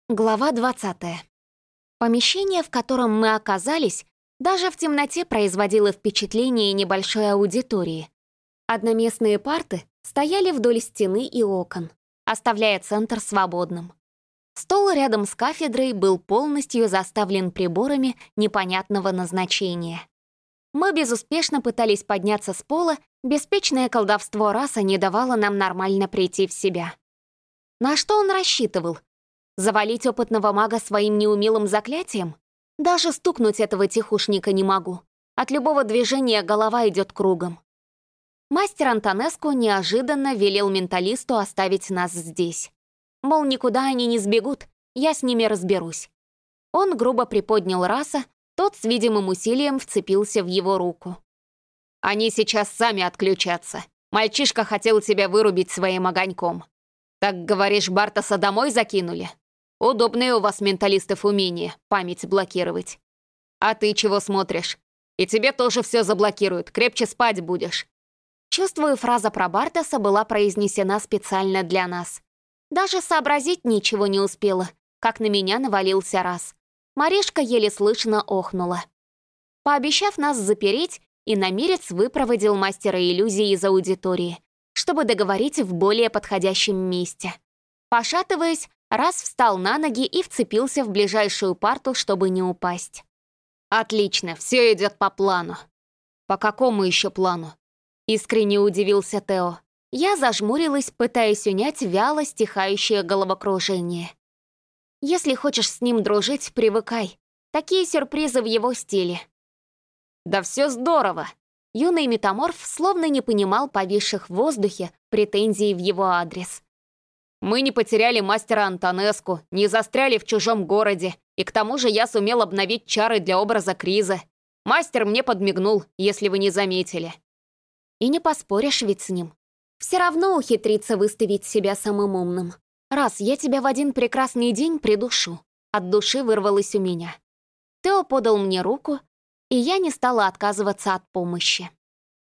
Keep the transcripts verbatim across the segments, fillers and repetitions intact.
Глава двадцатая. Помещение, в котором мы оказались, даже в темноте производило впечатление небольшой аудитории. Одноместные парты стояли вдоль стены и окон, оставляя центр свободным. Стол рядом с кафедрой был полностью заставлен приборами непонятного назначения. Мы безуспешно пытались подняться с пола, беспечное колдовство раса не давало нам нормально прийти в себя. На что он рассчитывал? Завалить опытного мага своим неумелым заклятием? Даже стукнуть этого тихушника не могу. От любого движения голова идет кругом. Мастер Антонеску неожиданно велел менталисту оставить нас здесь. Мол, никуда они не сбегут, я с ними разберусь. Он грубо приподнял раса, тот с видимым усилием вцепился в его руку. «Они сейчас сами отключатся. Мальчишка хотел тебя вырубить своим огоньком. Так, говоришь, Бартаса домой закинули? Удобные у вас, менталистов, умения память блокировать. А ты чего смотришь? И тебе тоже все заблокируют, крепче спать будешь». Чувствую, фраза про Бартаса была произнесена специально для нас. Даже сообразить ничего не успела, как на меня навалился раз. Маришка еле слышно охнула. Пообещав нас запереть, иномирец выпроводил мастера иллюзий из аудитории, чтобы договорить в более подходящем месте. Пошатываясь, раз встал на ноги и вцепился в ближайшую парту, чтобы не упасть. «Отлично, все идет по плану». «По какому еще плану?» Искренне удивился Тео. Я зажмурилась, пытаясь унять вяло стихающее головокружение. «Если хочешь с ним дружить, привыкай. Такие сюрпризы в его стиле». «Да все здорово!» Юный метаморф словно не понимал повисших в воздухе претензий в его адрес. «Мы не потеряли мастера Антонеску, не застряли в чужом городе, и к тому же я сумел обновить чары для образа Криза. Мастер мне подмигнул, если вы не заметили». И не поспоришь ведь с ним. Все равно ухитрится выставить себя самым умным. «Раз, я тебя в один прекрасный день придушу». От души вырвалось у меня. Тео подал мне руку, и я не стала отказываться от помощи.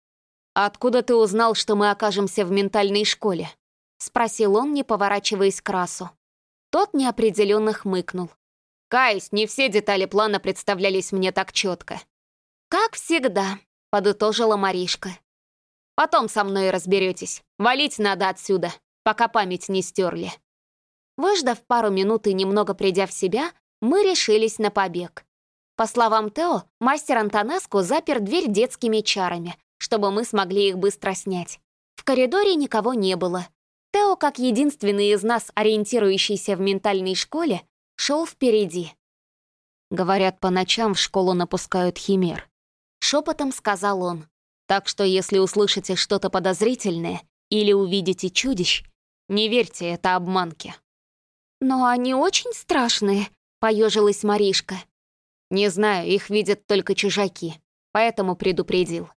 «Откуда ты узнал, что мы окажемся в ментальной школе?» — спросил он, не поворачиваясь к расу. Тот неопределенно хмыкнул. «Каюсь, не все детали плана представлялись мне так четко». «Как всегда», — подытожила Маришка. «Потом со мной разберетесь. Валить надо отсюда, пока память не стерли». Выждав пару минут и немного придя в себя, мы решились на побег. По словам Тео, мастер Антонеску запер дверь детскими чарами, чтобы мы смогли их быстро снять. В коридоре никого не было. Тео, как единственный из нас, ориентирующийся в ментальной школе, шел впереди. «Говорят, по ночам в школу напускают химер», — шепотом сказал он. «Так что если услышите что-то подозрительное или увидите чудищ, не верьте, это обманки». «Но они очень страшные», — поежилась Маришка. «Не знаю, их видят только чужаки, поэтому предупредил».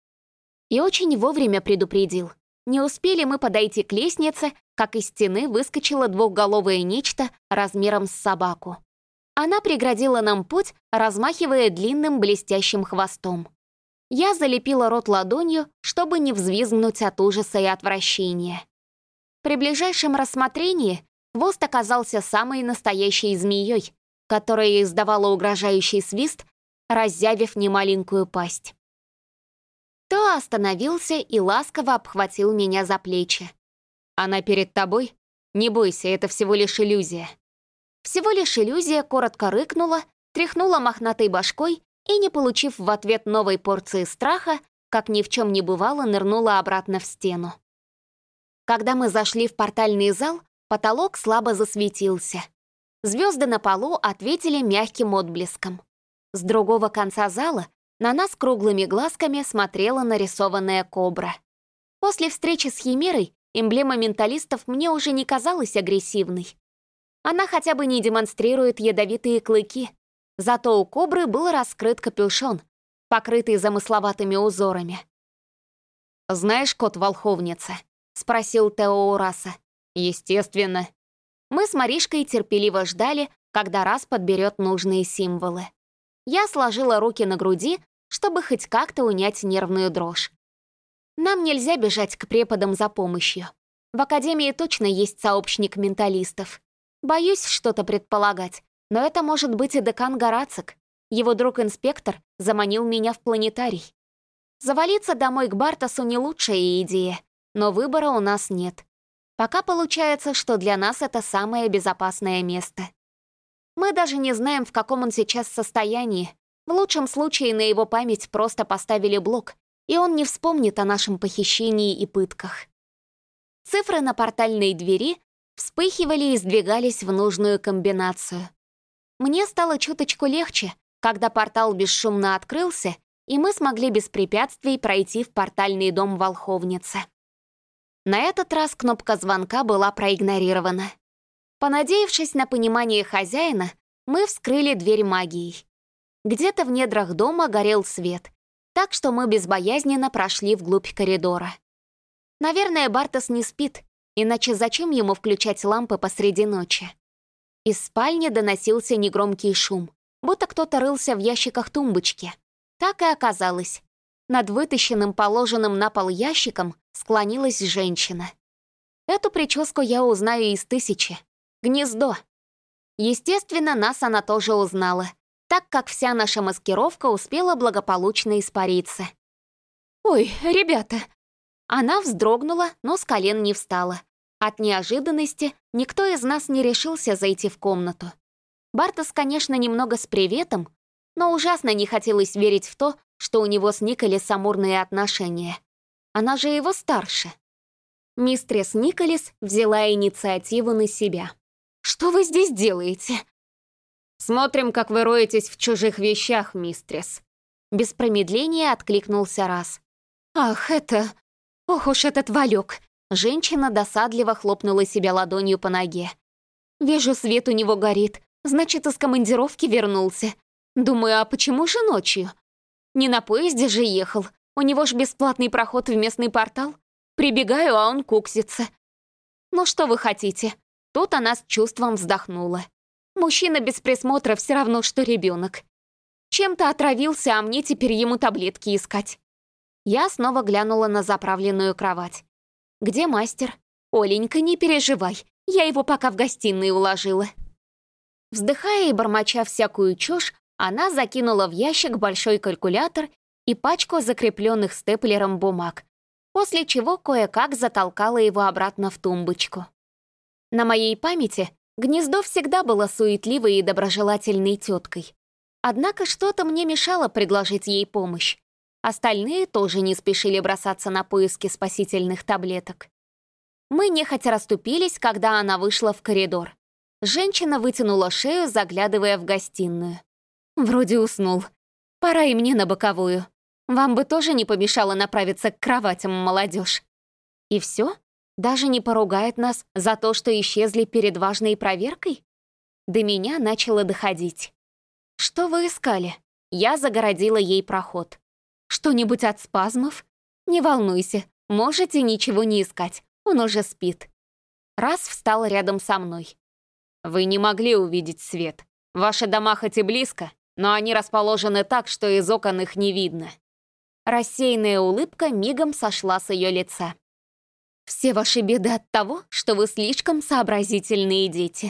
И очень вовремя предупредил. Не успели мы подойти к лестнице, как из стены выскочило двухголовое нечто размером с собаку. Она преградила нам путь, размахивая длинным блестящим хвостом. Я залепила рот ладонью, чтобы не взвизгнуть от ужаса и отвращения. При ближайшем рассмотрении хвост оказался самой настоящей змеей, которая издавала угрожающий свист, раззявив немаленькую пасть. То остановился и ласково обхватил меня за плечи. «Она перед тобой? Не бойся, это всего лишь иллюзия». Всего лишь иллюзия коротко рыкнула, тряхнула мохнатой башкой и, не получив в ответ новой порции страха, как ни в чем не бывало, нырнула обратно в стену. Когда мы зашли в портальный зал, потолок слабо засветился. Звезды на полу ответили мягким отблеском. С другого конца зала на нас круглыми глазками смотрела нарисованная кобра. После встречи с Химерой эмблема менталистов мне уже не казалась агрессивной. Она хотя бы не демонстрирует ядовитые клыки, зато у кобры был раскрыт капюшон, покрытый замысловатыми узорами. «Знаешь код волховницы?» — спросил Тео у раса. «Естественно». Мы с Маришкой терпеливо ждали, когда раз подберет нужные символы. Я сложила руки на груди, чтобы хоть как-то унять нервную дрожь. Нам нельзя бежать к преподам за помощью. В академии точно есть сообщник менталистов. Боюсь что-то предполагать, но это может быть и декан Горацик. Его друг-инспектор заманил меня в планетарий. Завалиться домой к Бартосу не лучшая идея, но выбора у нас нет. Пока получается, что для нас это самое безопасное место. Мы даже не знаем, в каком он сейчас состоянии. В лучшем случае на его память просто поставили блок, и он не вспомнит о нашем похищении и пытках. Цифры на портальной двери вспыхивали и сдвигались в нужную комбинацию. Мне стало чуточку легче, когда портал бесшумно открылся, и мы смогли без препятствий пройти в портальный дом Волховницы. На этот раз кнопка звонка была проигнорирована. Понадеявшись на понимание хозяина, мы вскрыли дверь магией. Где-то в недрах дома горел свет, так что мы безбоязненно прошли вглубь коридора. Наверное, Бартос не спит, иначе зачем ему включать лампы посреди ночи? Из спальни доносился негромкий шум, будто кто-то рылся в ящиках тумбочки. Так и оказалось. Над вытащенным, положенным на пол ящиком склонилась женщина. Эту прическу я узнаю из тысячи. Гнездо. Естественно, нас она тоже узнала, так как вся наша маскировка успела благополучно испариться. «Ой, ребята!» Она вздрогнула, но с колен не встала. От неожиданности никто из нас не решился зайти в комнату. Бартос, конечно, немного с приветом, но ужасно не хотелось верить в то, что у него с Николес амурные отношения. Она же его старше. Мистрес Николес взяла инициативу на себя. «Что вы здесь делаете?» «Смотрим, как вы роетесь в чужих вещах, мистрес». Без промедления откликнулся Раз. «Ах, это... Ох уж этот Валек!» Женщина досадливо хлопнула себя ладонью по ноге. «Вижу, свет у него горит. Значит, из командировки вернулся. Думаю, а почему же ночью? Не на поезде же ехал. У него ж бесплатный проход в местный портал. Прибегаю, а он куксится. Ну что вы хотите?» Тут она с чувством вздохнула. «Мужчина без присмотра все равно, что ребенок. Чем-то отравился, а мне теперь ему таблетки искать». Я снова глянула на заправленную кровать. «Где мастер? Оленька, не переживай, я его пока в гостиной уложила». Вздыхая и бормоча всякую чушь, она закинула в ящик большой калькулятор и пачку закрепленных степлером бумаг, после чего кое-как затолкала его обратно в тумбочку. На моей памяти Гнездо всегда было суетливой и доброжелательной теткой. Однако что-то мне мешало предложить ей помощь. Остальные тоже не спешили бросаться на поиски спасительных таблеток. Мы нехотя расступились, когда она вышла в коридор. Женщина вытянула шею, заглядывая в гостиную. Вроде уснул. Пора и мне на боковую. Вам бы тоже не помешало направиться к кроватям, молодежь. И все? Даже не поругает нас за то, что исчезли перед важной проверкой? До меня начало доходить. Что вы искали? Я загородила ей проход. Что-нибудь от спазмов? Не волнуйся, можете ничего не искать, он уже спит. Раз встал рядом со мной. Вы не могли увидеть свет. Ваши дома хоть и близко, но они расположены так, что из окон их не видно. Рассеянная улыбка мигом сошла с ее лица. Все ваши беды от того, что вы слишком сообразительные дети.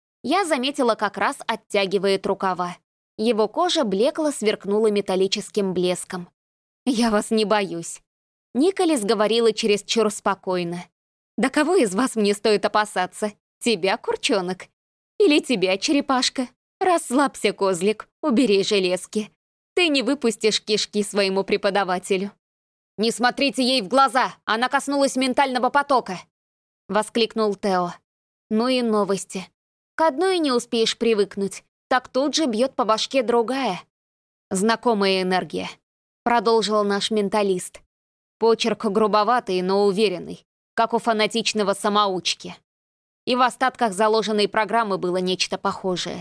Я заметила, как раз оттягивает рукава. Его кожа блекло сверкнула металлическим блеском. «Я вас не боюсь». Николес говорила чересчур спокойно. «Да кого из вас мне стоит опасаться? Тебя, курчонок? Или тебя, черепашка? Расслабься, козлик, убери железки. Ты не выпустишь кишки своему преподавателю». «Не смотрите ей в глаза! Она коснулась ментального потока!» — воскликнул Тео. Ну и новости. К одной не успеешь привыкнуть, так тут же бьет по башке другая. «Знакомая энергия», — продолжил наш менталист. Почерк грубоватый, но уверенный, как у фанатичного самоучки. И в остатках заложенной программы было нечто похожее.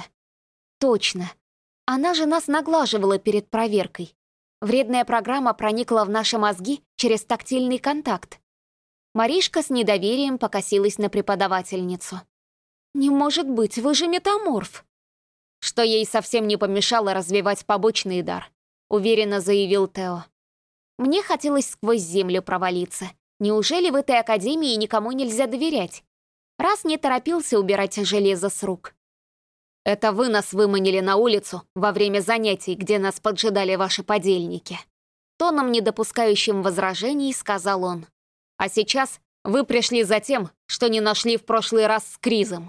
Точно. Она же нас наглаживала перед проверкой. Вредная программа проникла в наши мозги через тактильный контакт. Маришка с недоверием покосилась на преподавательницу. «Не может быть, вы же метаморф!» Что ей совсем не помешало развивать побочный дар, уверенно заявил Тео. Мне хотелось сквозь землю провалиться. Неужели в этой академии никому нельзя доверять? Раз не торопился убирать железо с рук. «Это вы нас выманили на улицу во время занятий, где нас поджидали ваши подельники», тоном, не допускающим возражений, сказал он. «А сейчас вы пришли за тем, что не нашли в прошлый раз с Кризом».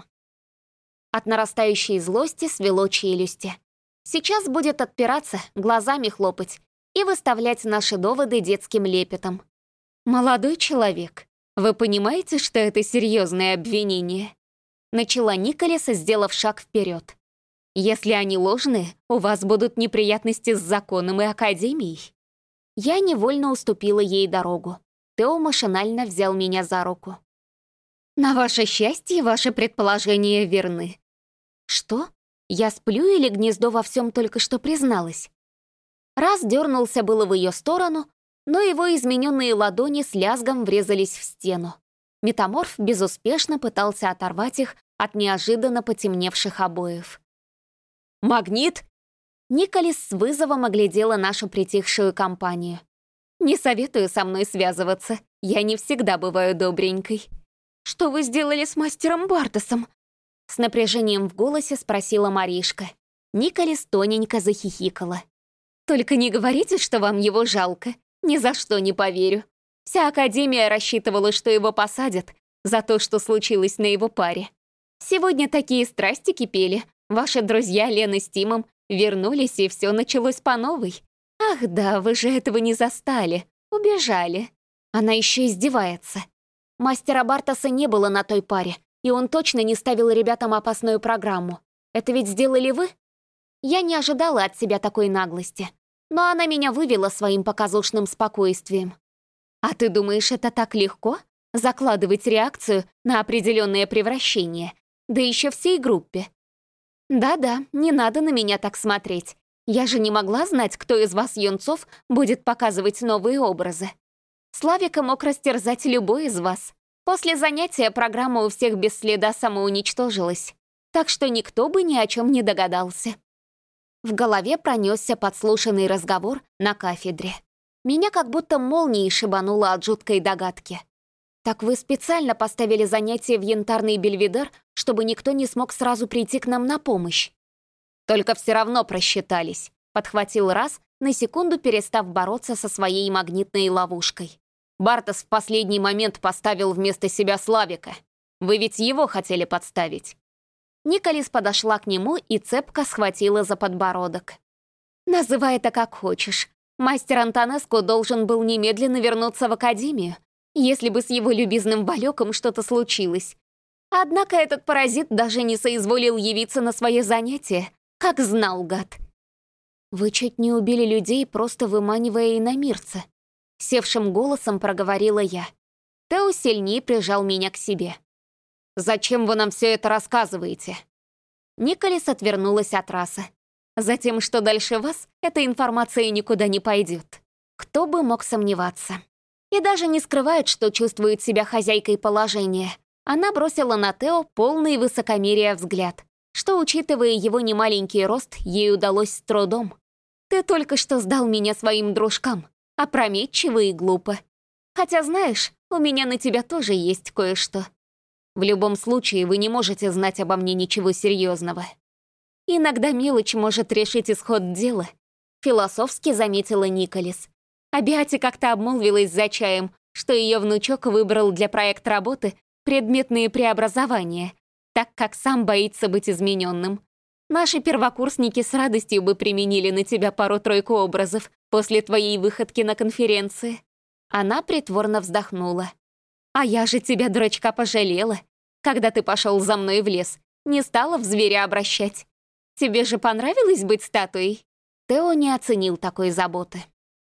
От нарастающей злости свело челюсти. Сейчас будет отпираться, глазами хлопать и выставлять наши доводы детским лепетом. «Молодой человек, вы понимаете, что это серьезное обвинение?» Начала Николес, сделав шаг вперед. «Если они ложные, у вас будут неприятности с законом и академией». Я невольно уступила ей дорогу. Тео машинально взял меня за руку. «На ваше счастье, ваши предположения верны». «Что? Я сплю или гнездо во всем только что призналась?» Раз дернулся было в ее сторону, но его измененные ладони с лязгом врезались в стену. Метаморф безуспешно пытался оторвать их от неожиданно потемневших обоев. «Магнит?» Николес с вызовом оглядела нашу притихшую компанию. «Не советую со мной связываться, я не всегда бываю добренькой». «Что вы сделали с мастером Бартосом?» С напряжением в голосе спросила Маришка. Николес тоненько захихикала. «Только не говорите, что вам его жалко. Ни за что не поверю. Вся Академия рассчитывала, что его посадят за то, что случилось на его паре. Сегодня такие страсти кипели. Ваши друзья Лена с Тимом вернулись, и все началось по новой. Ах да, вы же этого не застали. Убежали». Она еще издевается. Мастера Бартоса не было на той паре, и он точно не ставил ребятам опасную программу. Это ведь сделали вы? Я не ожидала от себя такой наглости, но она меня вывела своим показушным спокойствием. А ты думаешь, это так легко? Закладывать реакцию на определенное превращение, да еще всей группе? Да-да, не надо на меня так смотреть. Я же не могла знать, кто из вас, юнцов, будет показывать новые образы. Славика мог растерзать любой из вас. После занятия программа у всех без следа самоуничтожилась, так что никто бы ни о чем не догадался. В голове пронесся подслушанный разговор на кафедре. Меня как будто молнией шибануло от жуткой догадки. «Так вы специально поставили занятие в янтарный бельведер, чтобы никто не смог сразу прийти к нам на помощь?» «Только все равно просчитались», — подхватил Раз, на секунду перестав бороться со своей магнитной ловушкой. «Бартос в последний момент поставил вместо себя Славика. Вы ведь его хотели подставить». Николес подошла к нему и цепко схватила за подбородок. «Называй это как хочешь. Мастер Антонеску должен был немедленно вернуться в Академию, если бы с его любезным Балёком что-то случилось. Однако этот паразит даже не соизволил явиться на свое занятие, как знал гад». «Вы чуть не убили людей, просто выманивая иномирца», — севшим голосом проговорила я. Тео сильнее прижал меня к себе. «Зачем вы нам все это рассказываете?» Николес отвернулась от Раса. «Затем, что дальше вас, эта информация никуда не пойдет». Кто бы мог сомневаться. И даже не скрывает, что чувствует себя хозяйкой положения. Она бросила на Тео полный высокомерия взгляд, что, учитывая его немаленький рост, ей удалось с трудом. «Ты только что сдал меня своим дружкам. Опрометчиво и глупо. Хотя, знаешь, у меня на тебя тоже есть кое-что. В любом случае, вы не можете знать обо мне ничего серьезного. Иногда мелочь может решить исход дела», — философски заметила Николес. А Беате как-то обмолвилась за чаем, что ее внучок выбрал для проекта работы предметные преобразования, так как сам боится быть измененным. Наши первокурсники с радостью бы применили на тебя пару-тройку образов после твоей выходки на конференции. Она притворно вздохнула. А я же тебя, дурачка, пожалела, когда ты пошел за мной в лес, не стала в зверя обращать. Тебе же понравилось быть статуей?» Тео не оценил такой заботы.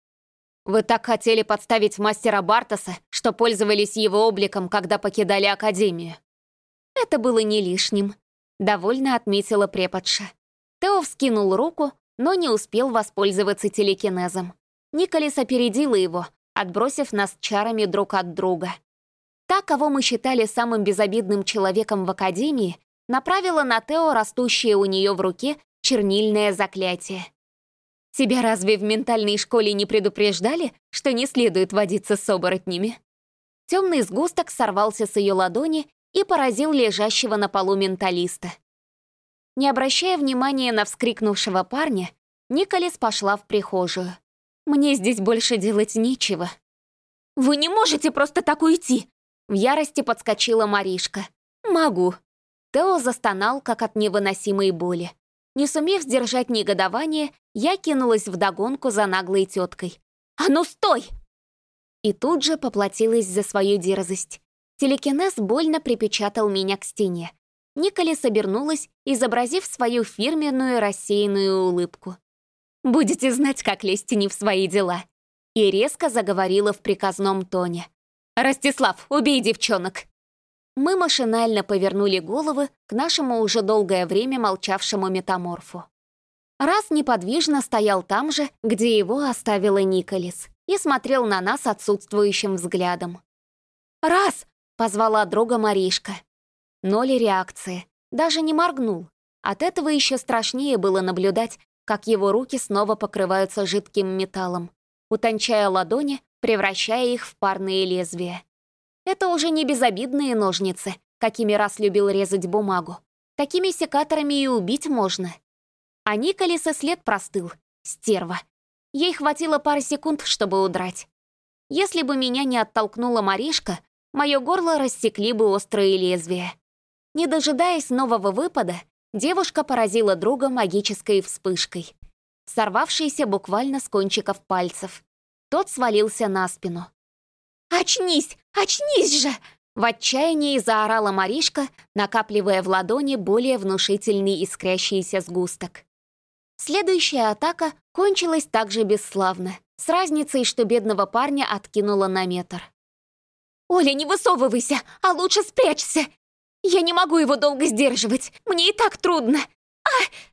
«Вы так хотели подставить мастера Бартоса, что пользовались его обликом, когда покидали Академию». «Это было не лишним», — довольно отметила преподша. Тео вскинул руку, но не успел воспользоваться телекинезом. Николес опередила его, отбросив нас чарами друг от друга. Та, кого мы считали самым безобидным человеком в Академии, направила на Тео растущее у нее в руке чернильное заклятие. «Тебя разве в ментальной школе не предупреждали, что не следует водиться с оборотнями?» Темный сгусток сорвался с ее ладони и поразил лежащего на полу менталиста. Не обращая внимания на вскрикнувшего парня, Николис пошла в прихожую. «Мне здесь больше делать нечего». «Вы не можете просто так уйти!» В ярости подскочила Маришка. «Могу». Тео застонал, как от невыносимой боли. Не сумев сдержать негодование, я кинулась вдогонку за наглой теткой. «А ну стой!» И тут же поплатилась за свою дерзость. Телекинез больно припечатал меня к стене. Николис обернулась, изобразив свою фирменную рассеянную улыбку. «Будете знать, как лезть не в свои дела». И резко заговорила в приказном тоне. «Ростислав, убей девчонок!» Мы машинально повернули головы к нашему уже долгое время молчавшему метаморфу. Раз неподвижно стоял там же, где его оставила Николис, и смотрел на нас отсутствующим взглядом. «Раз!» — позвала друга Маришка. Ноль реакции, даже не моргнул. От этого еще страшнее было наблюдать, как его руки снова покрываются жидким металлом, утончая ладони, превращая их в парные лезвия. Это уже не безобидные ножницы, какими раз любил резать бумагу. Такими секаторами и убить можно. А Николиса след простыл. Стерва. Ей хватило пары секунд, чтобы удрать. Если бы меня не оттолкнула Маришка, мое горло рассекли бы острые лезвия. Не дожидаясь нового выпада, девушка поразила друга магической вспышкой, сорвавшейся буквально с кончиков пальцев. Тот свалился на спину. «Очнись! Очнись же!» В отчаянии заорала Маришка, накапливая в ладони более внушительный искрящийся сгусток. Следующая атака кончилась также бесславно, с разницей, что бедного парня откинуло на метр. «Оля, не высовывайся, а лучше спрячься! Я не могу его долго сдерживать, мне и так трудно! А!»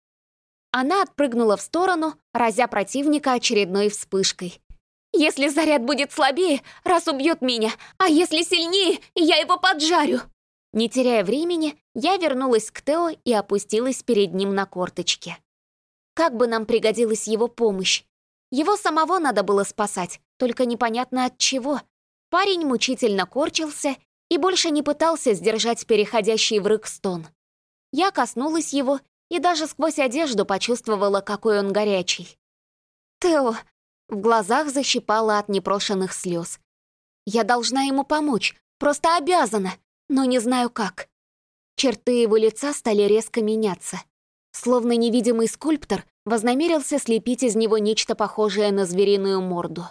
Она отпрыгнула в сторону, разя противника очередной вспышкой. «Если заряд будет слабее, раз убьет меня, а если сильнее, я его поджарю!» Не теряя времени, я вернулась к Тео и опустилась перед ним на корточки. Как бы нам пригодилась его помощь? Его самого надо было спасать, только непонятно от чего. Парень мучительно корчился и больше не пытался сдержать переходящий в рык стон. Я коснулась его и даже сквозь одежду почувствовала, какой он горячий. «Тео!» В глазах защипало от непрошенных слез. «Я должна ему помочь, просто обязана, но не знаю как». Черты его лица стали резко меняться. Словно невидимый скульптор вознамерился слепить из него нечто похожее на звериную морду.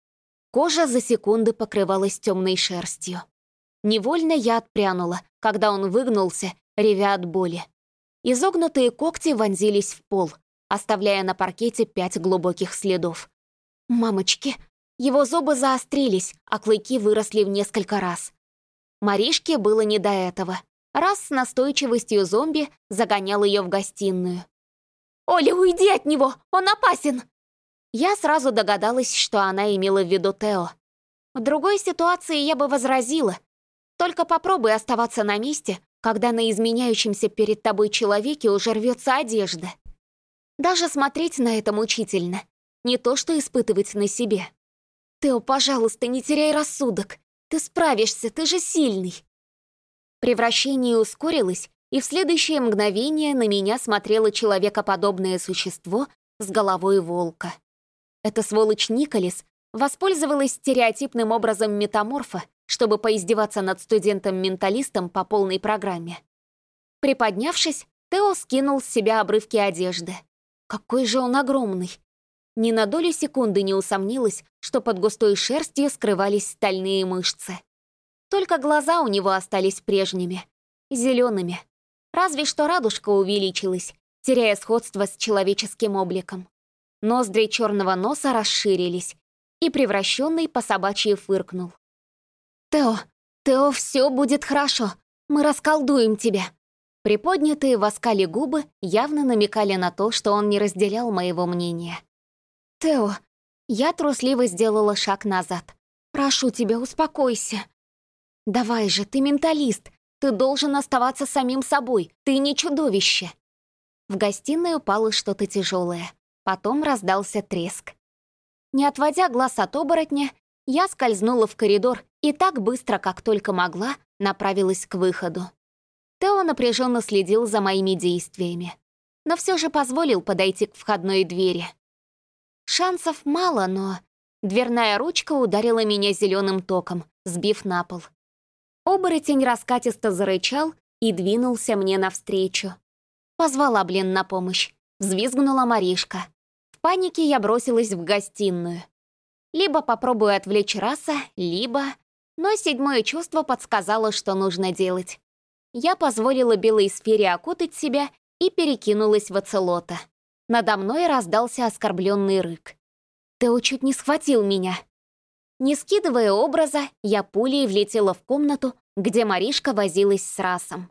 Кожа за секунды покрывалась темной шерстью. Невольно я отпрянула, когда он выгнулся, ревя от боли. Изогнутые когти вонзились в пол, оставляя на паркете пять глубоких следов. Мамочки! Его зубы заострились, а клыки выросли в несколько раз. Маришке было не до этого. Раз с настойчивостью зомби загонял ее в гостиную. «Оля, уйди от него! Он опасен!» Я сразу догадалась, что она имела в виду Тео. В другой ситуации я бы возразила. Только попробуй оставаться на месте, когда на изменяющемся перед тобой человеке уже рвется одежда. Даже смотреть на это мучительно. Не то, что испытывать на себе. «Тео, пожалуйста, не теряй рассудок. Ты справишься, ты же сильный». Превращение ускорилось, и в следующее мгновение на меня смотрело человекоподобное существо с головой волка. Эта сволочь Николис воспользовалась стереотипным образом метаморфа, чтобы поиздеваться над студентом-менталистом по полной программе. Приподнявшись, Тео скинул с себя обрывки одежды. Какой же он огромный! Ни на долю секунды не усомнилась, что под густой шерстью скрывались стальные мышцы. Только глаза у него остались прежними, зелеными. Разве что радужка увеличилась, теряя сходство с человеческим обликом. Ноздри черного носа расширились, и превращенный по собачьи фыркнул. «Тео, Тео, все будет хорошо, мы расколдуем тебя». Приподнятые в оскале губы явно намекали на то, что он не разделял моего мнения. «Тео», я трусливо сделала шаг назад. «Прошу тебя, успокойся». «Давай же, ты менталист, ты должен оставаться самим собой, ты не чудовище». В гостиной упало что-то тяжелое, потом раздался треск. Не отводя глаз от оборотня, я скользнула в коридор и так быстро, как только могла, направилась к выходу. Тео напряженно следил за моими действиями, но все же позволил подойти к входной двери. Шансов мало, но дверная ручка ударила меня зеленым током, сбив на пол. Оборотень раскатисто зарычал и двинулся мне навстречу. Позвала, блин, на помощь. Взвизгнула Маришка. В панике я бросилась в гостиную. Либо попробую отвлечь Раса, либо... Но седьмое чувство подсказало, что нужно делать. Я позволила белой сфере окутать себя и перекинулась в оцелота. Надо мной раздался оскорбленный рык. Тео чуть не схватил меня. Не скидывая образа, я пулей влетела в комнату, где Маришка возилась с Расом.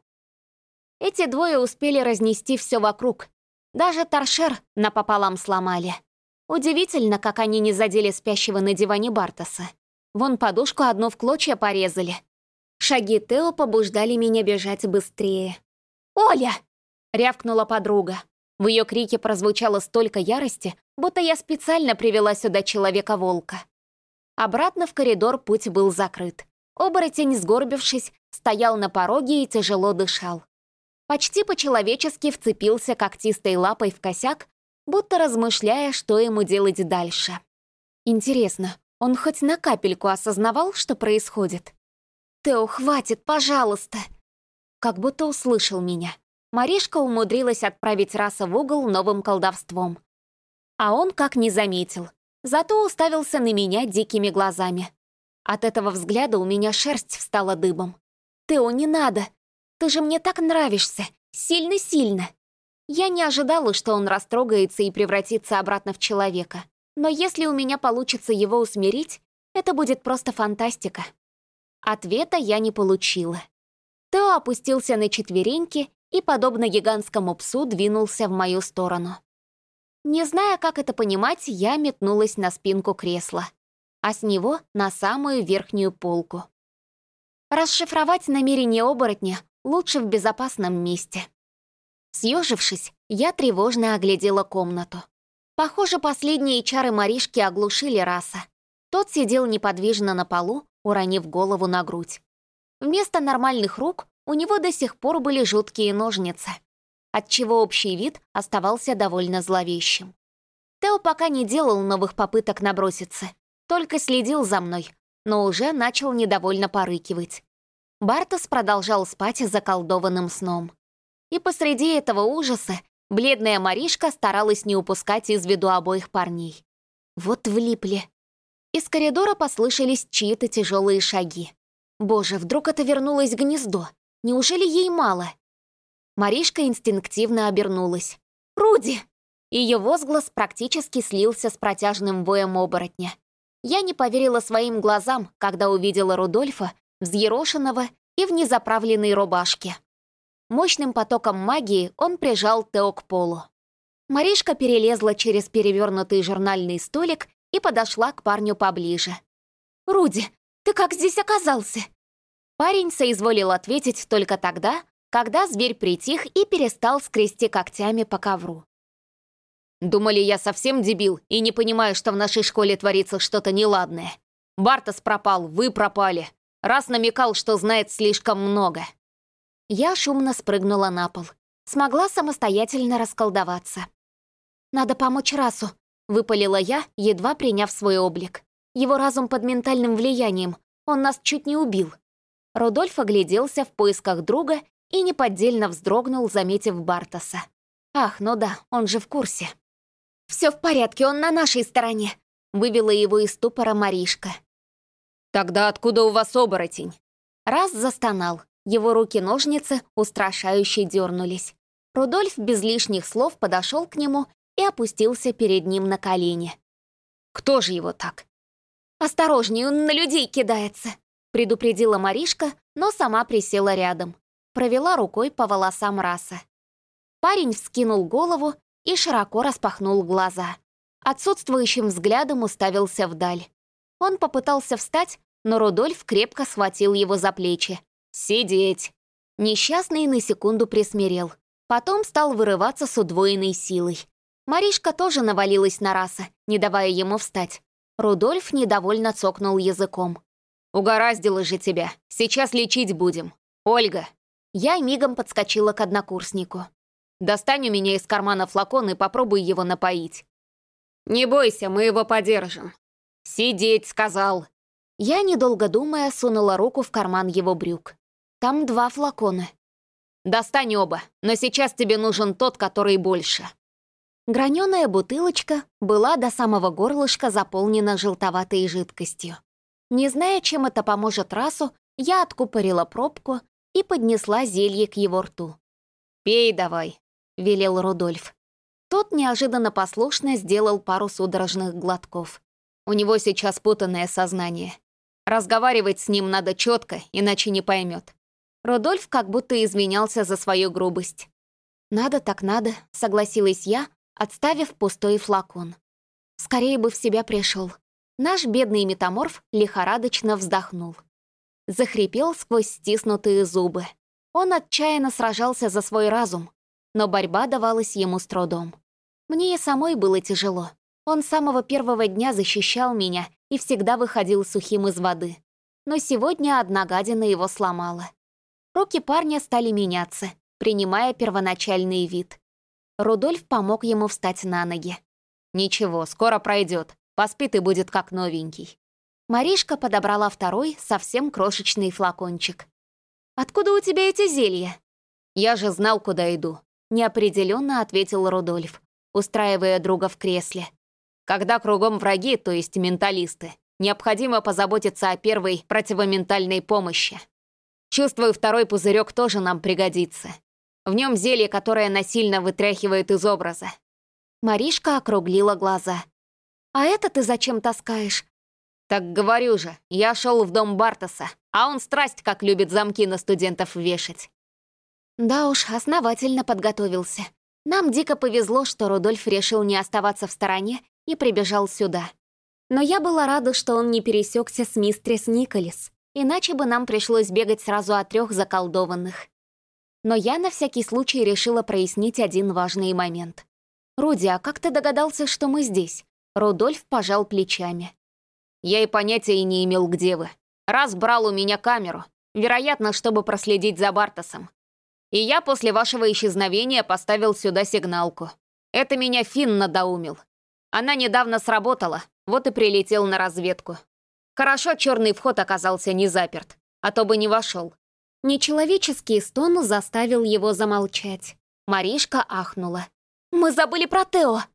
Эти двое успели разнести все вокруг. Даже торшер напополам сломали. Удивительно, как они не задели спящего на диване Бартоса. Вон подушку одну в клочья порезали. Шаги Тео побуждали меня бежать быстрее. «Оля!» — рявкнула подруга. В ее крике прозвучало столько ярости, будто я специально привела сюда Человека-волка. Обратно в коридор путь был закрыт. Оборотень, сгорбившись, стоял на пороге и тяжело дышал. Почти по-человечески вцепился когтистой лапой в косяк, будто размышляя, что ему делать дальше. Интересно, он хоть на капельку осознавал, что происходит? «Тео, хватит, пожалуйста!» Как будто услышал меня. Маришка умудрилась отправить Раса в угол новым колдовством. А он как не заметил. Зато уставился на меня дикими глазами. От этого взгляда у меня шерсть встала дыбом. «Тео, не надо! Ты же мне так нравишься! Сильно-сильно!» Я не ожидала, что он растрогается и превратится обратно в человека. Но если у меня получится его усмирить, это будет просто фантастика. Ответа я не получила. Тео опустился на четвереньки и, подобно гигантскому псу, двинулся в мою сторону. Не зная, как это понимать, я метнулась на спинку кресла, а с него на самую верхнюю полку. Расшифровать намерение оборотня лучше в безопасном месте. Съежившись, я тревожно оглядела комнату. Похоже, последние чары Маришки оглушили Раса. Тот сидел неподвижно на полу, уронив голову на грудь. Вместо нормальных рук у него до сих пор были жуткие ножницы, отчего общий вид оставался довольно зловещим. Тео пока не делал новых попыток наброситься, только следил за мной, но уже начал недовольно порыкивать. Бартос продолжал спать заколдованным сном. И посреди этого ужаса бледная Маришка старалась не упускать из виду обоих парней. Вот влипли. Из коридора послышались чьи-то тяжелые шаги. Боже, вдруг это вернулось гнездо? Неужели ей мало? Маришка инстинктивно обернулась. «Руди!» Ее возглас практически слился с протяжным воем оборотня. Я не поверила своим глазам, когда увидела Рудольфа, взъерошенного и в незаправленной рубашке. Мощным потоком магии он прижал Тео к полу. Маришка перелезла через перевернутый журнальный столик и подошла к парню поближе. «Руди, ты как здесь оказался?» Парень соизволил ответить только тогда, когда зверь притих и перестал скрести когтями по ковру. «Думали, я совсем дебил и не понимаю, что в нашей школе творится что-то неладное. Бартос пропал, вы пропали. Раз намекал, что знает слишком много». Я шумно спрыгнула на пол. Смогла самостоятельно расколдоваться. «Надо помочь Расу», — выпалила я, едва приняв свой облик. «Его разум под ментальным влиянием. Он нас чуть не убил». Рудольф огляделся в поисках друга и неподдельно вздрогнул, заметив Бартоса. «Ах, ну да, он же в курсе». «Все в порядке, он на нашей стороне», — вывела его из ступора Маришка. «Тогда откуда у вас оборотень?» Раз застонал. Его руки-ножницы устрашающе дернулись. Рудольф без лишних слов подошел к нему и опустился перед ним на колени. «Кто же его так?» «Осторожней, он на людей кидается», — предупредила Маришка, но сама присела рядом. Провела рукой по волосам Раса. Парень вскинул голову и широко распахнул глаза. Отсутствующим взглядом уставился вдаль. Он попытался встать, но Рудольф крепко схватил его за плечи. «Сидеть!» Несчастный на секунду присмирел. Потом стал вырываться с удвоенной силой. Маришка тоже навалилась на Раса, не давая ему встать. Рудольф недовольно цокнул языком. Угораздило же тебя. Сейчас лечить будем. Ольга!» Я мигом подскочила к однокурснику. «Достань у меня из кармана флакон и попробуй его напоить». «Не бойся, мы его подержим». «Сидеть», — сказал. Я, недолго думая, сунула руку в карман его брюк. Там два флакона. «Достань оба, но сейчас тебе нужен тот, который больше». Граненая бутылочка была до самого горлышка заполнена желтоватой жидкостью. Не зная, чем это поможет Расу, я откупорила пробку и поднесла зелье к его рту. «Пей давай», — велел Рудольф. Тот неожиданно послушно сделал пару судорожных глотков. «У него сейчас путанное сознание. Разговаривать с ним надо четко, иначе не поймет». Рудольф как будто извинялся за свою грубость. «Надо так надо», — согласилась я, отставив пустой флакон. Скорее бы в себя пришел. Наш бедный метаморф лихорадочно вздохнул. Захрипел сквозь стиснутые зубы. Он отчаянно сражался за свой разум, но борьба давалась ему с трудом. Мне и самой было тяжело. Он с самого первого дня защищал меня и всегда выходил сухим из воды. Но сегодня одна гадина его сломала. Руки парня стали меняться, принимая первоначальный вид. Рудольф помог ему встать на ноги. «Ничего, скоро пройдет. Поспит и будет как новенький». Маришка подобрала второй, совсем крошечный флакончик. «Откуда у тебя эти зелья?» «Я же знал, куда иду», — неопределенно ответил Рудольф, устраивая друга в кресле. «Когда кругом враги, то есть менталисты, необходимо позаботиться о первой противоментальной помощи. Чувствую, второй пузырек тоже нам пригодится. В нем зелье, которое насильно вытряхивает из образа». Маришка округлила глаза. «А это ты зачем таскаешь?» «Так говорю же, я шел в дом Бартоса, а он страсть как любит замки на студентов вешать». Да уж, основательно подготовился. Нам дико повезло, что Рудольф решил не оставаться в стороне и прибежал сюда. Но я была рада, что он не пересекся с мистрис Николес, иначе бы нам пришлось бегать сразу от трех заколдованных. Но я на всякий случай решила прояснить один важный момент. «Руди, а как ты догадался, что мы здесь?» Рудольф пожал плечами. «Я и понятия не имел, где вы. Раз брал у меня камеру, вероятно, чтобы проследить за Бартосом. И я после вашего исчезновения поставил сюда сигналку. Это меня Финн надоумил. Она недавно сработала, вот и прилетел на разведку. Хорошо, черный вход оказался не заперт, а то бы не вошел». Нечеловеческий стон заставил его замолчать. Маришка ахнула. «Мы забыли про Тео!»